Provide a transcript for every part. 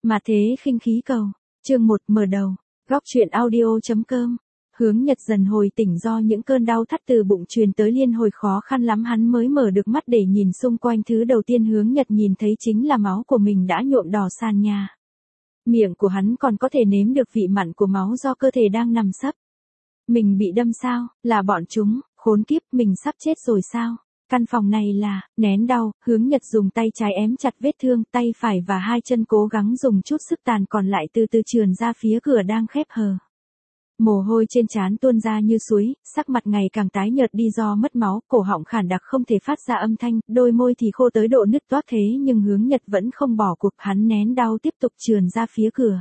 Mà thế khinh khí cầu. Chương 1 mở đầu. Góc truyện audio.com. Hướng Nhật dần hồi tỉnh do những cơn đau thắt từ bụng truyền tới liên hồi khó khăn lắm hắn mới mở được mắt để nhìn xung quanh. Thứ đầu tiên Hướng Nhật nhìn thấy chính là máu của mình đã nhuộm đỏ sàn nhà. Miệng của hắn còn có thể nếm được vị mặn của máu do cơ thể đang nằm sấp. Mình bị đâm sao, là bọn chúng, khốn kiếp, mình sắp chết rồi sao? Căn phòng này là, nén đau, Hướng Nhật dùng tay trái ém chặt vết thương, tay phải và hai chân cố gắng dùng chút sức tàn còn lại từ từ trườn ra phía cửa đang khép hờ. Mồ hôi trên trán tuôn ra như suối, sắc mặt ngày càng tái nhợt đi do mất máu, cổ họng khản đặc không thể phát ra âm thanh, đôi môi thì khô tới độ nứt toác thế nhưng Hướng Nhật vẫn không bỏ cuộc, hắn nén đau tiếp tục trườn ra phía cửa.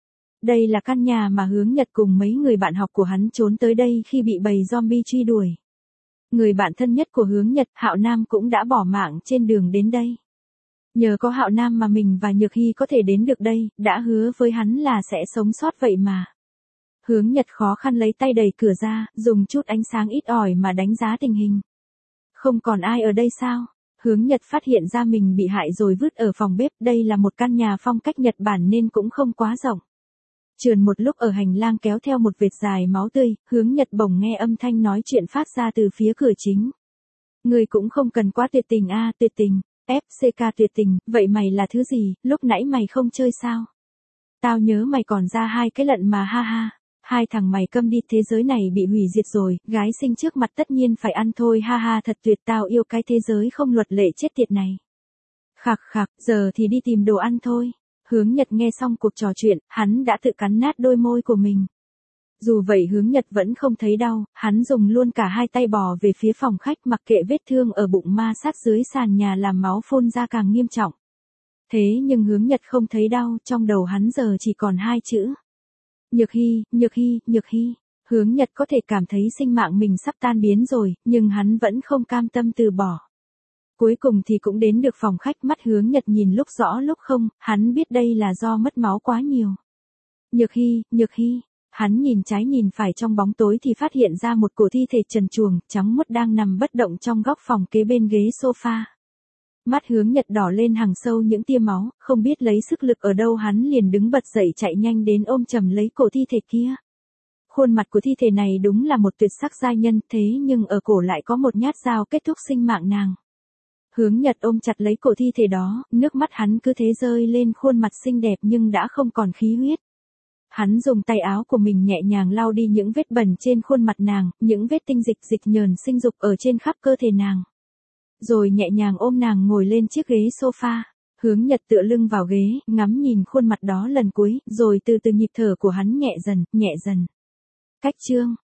Đây là căn nhà mà Hướng Nhật cùng mấy người bạn học của hắn trốn tới đây khi bị bầy zombie truy đuổi. Người bạn thân nhất của Hướng Nhật, Hạo Nam cũng đã bỏ mạng trên đường đến đây. Nhờ có Hạo Nam mà mình và Nhược Hy có thể đến được đây, đã hứa với hắn là sẽ sống sót vậy mà. Hướng Nhật khó khăn lấy tay đẩy cửa ra, dùng chút ánh sáng ít ỏi mà đánh giá tình hình. Không còn ai ở đây sao? Hướng Nhật phát hiện ra mình bị hại rồi vứt ở phòng bếp, đây là một căn nhà phong cách Nhật Bản nên cũng không quá rộng. Trườn một lúc ở hành lang kéo theo một vệt dài máu tươi, Hướng Nhật bỗng nghe âm thanh nói chuyện phát ra từ phía cửa chính. Người cũng không cần quá tuyệt tình a, tuyệt tình, FCK tuyệt tình, vậy mày là thứ gì, lúc nãy mày không chơi sao? Tao nhớ mày còn ra hai cái lận mà ha ha. Hai thằng mày câm đi, thế giới này bị hủy diệt rồi, gái sinh trước mặt tất nhiên phải ăn thôi ha ha, thật tuyệt, tao yêu cái thế giới không luật lệ chết tiệt này. Khạc khạc, giờ thì đi tìm đồ ăn thôi. Hướng Nhật nghe xong cuộc trò chuyện, hắn đã tự cắn nát đôi môi của mình. Dù vậy Hướng Nhật vẫn không thấy đau, hắn dùng luôn cả hai tay bò về phía phòng khách mặc kệ vết thương ở bụng ma sát dưới sàn nhà làm máu phun ra càng nghiêm trọng. Thế nhưng Hướng Nhật không thấy đau, trong đầu hắn giờ chỉ còn hai chữ. Nhược Hy, Nhược Hy, Nhược Hy. Hướng Nhật có thể cảm thấy sinh mạng mình sắp tan biến rồi, nhưng hắn vẫn không cam tâm từ bỏ. Cuối cùng thì cũng đến được phòng khách, mắt Hướng Nhật nhìn lúc rõ lúc không, hắn biết đây là do mất máu quá nhiều. Nhược Hy, Nhược Hy. Hắn nhìn trái nhìn phải trong bóng tối thì phát hiện ra một cổ thi thể trần truồng, trắng muốt đang nằm bất động trong góc phòng kế bên ghế sofa. Mắt Hướng Nhật đỏ lên hằng sâu những tia máu, không biết lấy sức lực ở đâu hắn liền đứng bật dậy chạy nhanh đến ôm chầm lấy cổ thi thể kia. Khuôn mặt của thi thể này đúng là một tuyệt sắc giai nhân, thế nhưng ở cổ lại có một nhát dao kết thúc sinh mạng nàng. Hướng Nhật ôm chặt lấy cổ thi thể đó, nước mắt hắn cứ thế rơi lên khuôn mặt xinh đẹp nhưng đã không còn khí huyết. Hắn dùng tay áo của mình nhẹ nhàng lau đi những vết bẩn trên khuôn mặt nàng, những vết tinh dịch nhờn sinh dục ở trên khắp cơ thể nàng. Rồi nhẹ nhàng ôm nàng ngồi lên chiếc ghế sofa. Hướng Nhật tựa lưng vào ghế, ngắm nhìn khuôn mặt đó lần cuối, rồi từ từ nhịp thở của hắn nhẹ dần. Cách chương.